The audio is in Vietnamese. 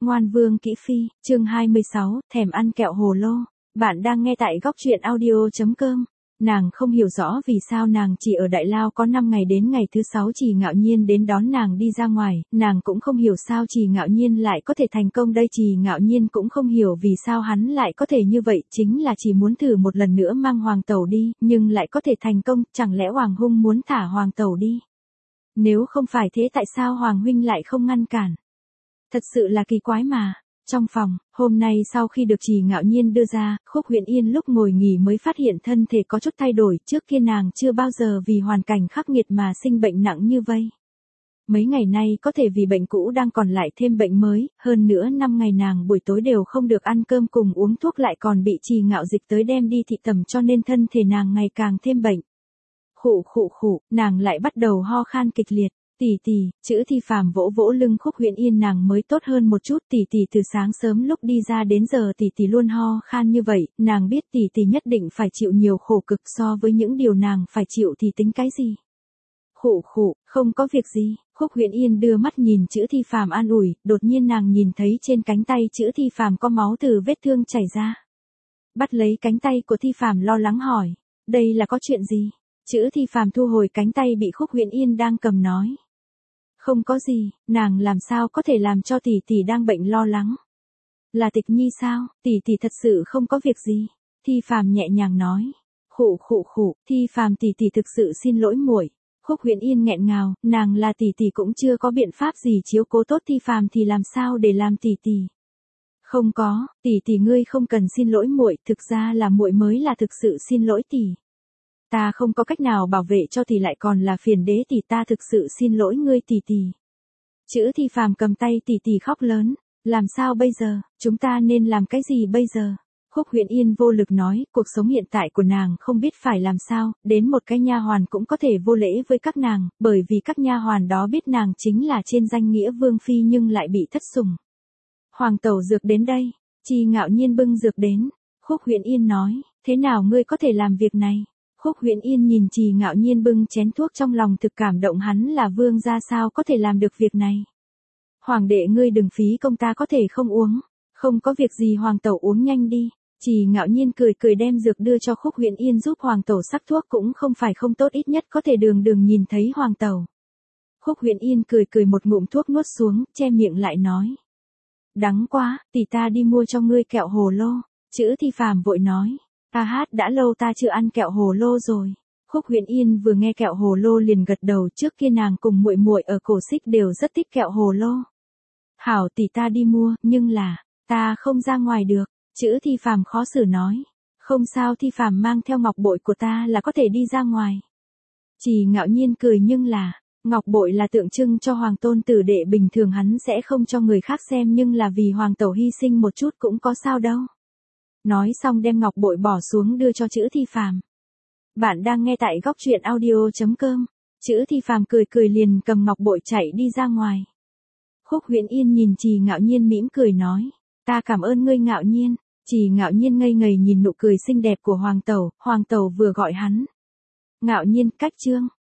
Ngoan Vương Kỹ Phi, chương 26, thèm ăn kẹo hồ lô. Bạn đang nghe tại góc truyện audio.com. Nàng không hiểu rõ vì sao nàng chỉ ở Đại Lao có 5 ngày, đến ngày thứ 6 Trì Ngạo Nhiên đến đón nàng đi ra ngoài, nàng cũng không hiểu sao Trì Ngạo Nhiên lại có thể thành công đây, Trì Ngạo Nhiên cũng không hiểu vì sao hắn lại có thể như vậy, chính là chỉ muốn thử một lần nữa mang Hoàng Tẩu đi, nhưng lại có thể thành công, chẳng lẽ Hoàng Hung muốn thả Hoàng Tẩu đi? Nếu không phải thế tại sao Hoàng Huynh lại không ngăn cản? Thật sự là kỳ quái mà. Trong phòng, hôm nay sau khi được Trì Ngạo Nhiên đưa ra, Khúc Huyền Yên lúc ngồi nghỉ mới phát hiện thân thể có chút thay đổi, trước kia nàng chưa bao giờ vì hoàn cảnh khắc nghiệt mà sinh bệnh nặng như vây. Mấy ngày nay có thể vì bệnh cũ đang còn lại thêm bệnh mới, hơn nữa 5 ngày nàng buổi tối đều không được ăn cơm cùng uống thuốc, lại còn bị Trì Ngạo Dịch tới đem đi thị tầm, cho nên thân thể nàng ngày càng thêm bệnh. Khụ, nàng lại bắt đầu ho khan kịch liệt. Tỷ tỷ, chữ Thi Phàm vỗ vỗ lưng Khúc Huyền Yên, nàng mới tốt hơn một chút, tỷ tỷ từ sáng sớm lúc đi ra đến giờ tỷ tỷ luôn ho khan như vậy, nàng biết tỷ tỷ nhất định phải chịu nhiều khổ cực, so với những điều nàng phải chịu thì tính cái gì. Khụ, không có việc gì. Khúc Huyền Yên đưa mắt nhìn chữ Thi Phàm an ủi, đột nhiên nàng nhìn thấy trên cánh tay chữ Thi Phàm có máu từ vết thương chảy ra. Bắt lấy cánh tay của Thi Phàm lo lắng hỏi, đây là có chuyện gì? Chữ Thi Phàm thu hồi cánh tay bị Khúc Huyền Yên đang cầm nói. Không có gì, nàng làm sao có thể làm cho tỷ tỷ đang bệnh lo lắng. Là Tịch Nhi sao? Tỷ tỷ thật sự không có việc gì. Thi Phàm nhẹ nhàng nói. Khụ, Thi Phàm tỷ tỷ thực sự xin lỗi muội. Khúc Huyền Yên nghẹn ngào, nàng là tỷ tỷ cũng chưa có biện pháp gì chiếu cố tốt Thi Phàm thì làm sao để làm tỷ tỷ. Không có, tỷ tỷ ngươi không cần xin lỗi muội, thực ra là muội mới là thực sự xin lỗi tỷ. Ta không có cách nào bảo vệ cho tỷ lại còn là phiền đế tỷ, ta thực sự xin lỗi ngươi tỷ tỷ. Chữ Thi Phàm cầm tay tỷ tỷ khóc lớn, làm sao bây giờ, chúng ta nên làm cái gì bây giờ? Khúc Huyền Yên vô lực nói, cuộc sống hiện tại của nàng không biết phải làm sao, đến một cái nha hoàn cũng có thể vô lễ với các nàng, bởi vì các nha hoàn đó biết nàng chính là trên danh nghĩa vương phi nhưng lại bị thất sủng. Hoàng Tẩu dược đến đây, Trì Ngạo Nhiên bưng dược đến. Khúc Huyền Yên nói, thế nào ngươi có thể làm việc này? Khúc Huyền Yên nhìn Trì Ngạo Nhiên bưng chén thuốc trong lòng thực cảm động, hắn là vương gia sao có thể làm được việc này. Hoàng đệ ngươi đừng phí công, ta có thể không uống. Không có việc gì Hoàng Tẩu uống nhanh đi. Trì Ngạo Nhiên cười đem dược đưa cho Khúc Huyền Yên giúp Hoàng Tẩu sắc thuốc cũng không phải không tốt, ít nhất có thể đường nhìn thấy Hoàng Tẩu. Khúc Huyền Yên cười một ngụm thuốc nuốt xuống, che miệng lại nói. Đắng quá, tỷ ta đi mua cho ngươi kẹo hồ lô. Chữ Thi Phàm vội nói. Đã lâu ta chưa ăn kẹo hồ lô rồi. Khúc Huyền Yên vừa nghe kẹo hồ lô liền gật đầu, trước kia nàng cùng muội ở Cổ Xích đều rất thích kẹo hồ lô. Hảo tỷ ta đi mua, nhưng là, ta không ra ngoài được. Chữ Thi Phàm khó xử nói. Không sao, Thi Phàm mang theo ngọc bội của ta là có thể đi ra ngoài. Trì Ngạo Nhiên cười, nhưng là, ngọc bội là tượng trưng cho Hoàng tôn tử đệ, bình thường hắn sẽ không cho người khác xem, nhưng là vì Hoàng Tẩu hy sinh một chút cũng có sao đâu. Nói xong đem ngọc bội bỏ xuống đưa cho chữ Thi Phàm. Bạn đang nghe tại góc truyện audio.com. Chữ Thi Phàm cười liền cầm ngọc bội chạy đi ra ngoài. Khúc Huyền Yên nhìn Trì Ngạo Nhiên mỉm cười nói. Ta cảm ơn ngươi Ngạo Nhiên. Trì Ngạo Nhiên ngây ngây nhìn nụ cười xinh đẹp của Hoàng Tẩu vừa gọi hắn. Ngạo Nhiên, cách chương.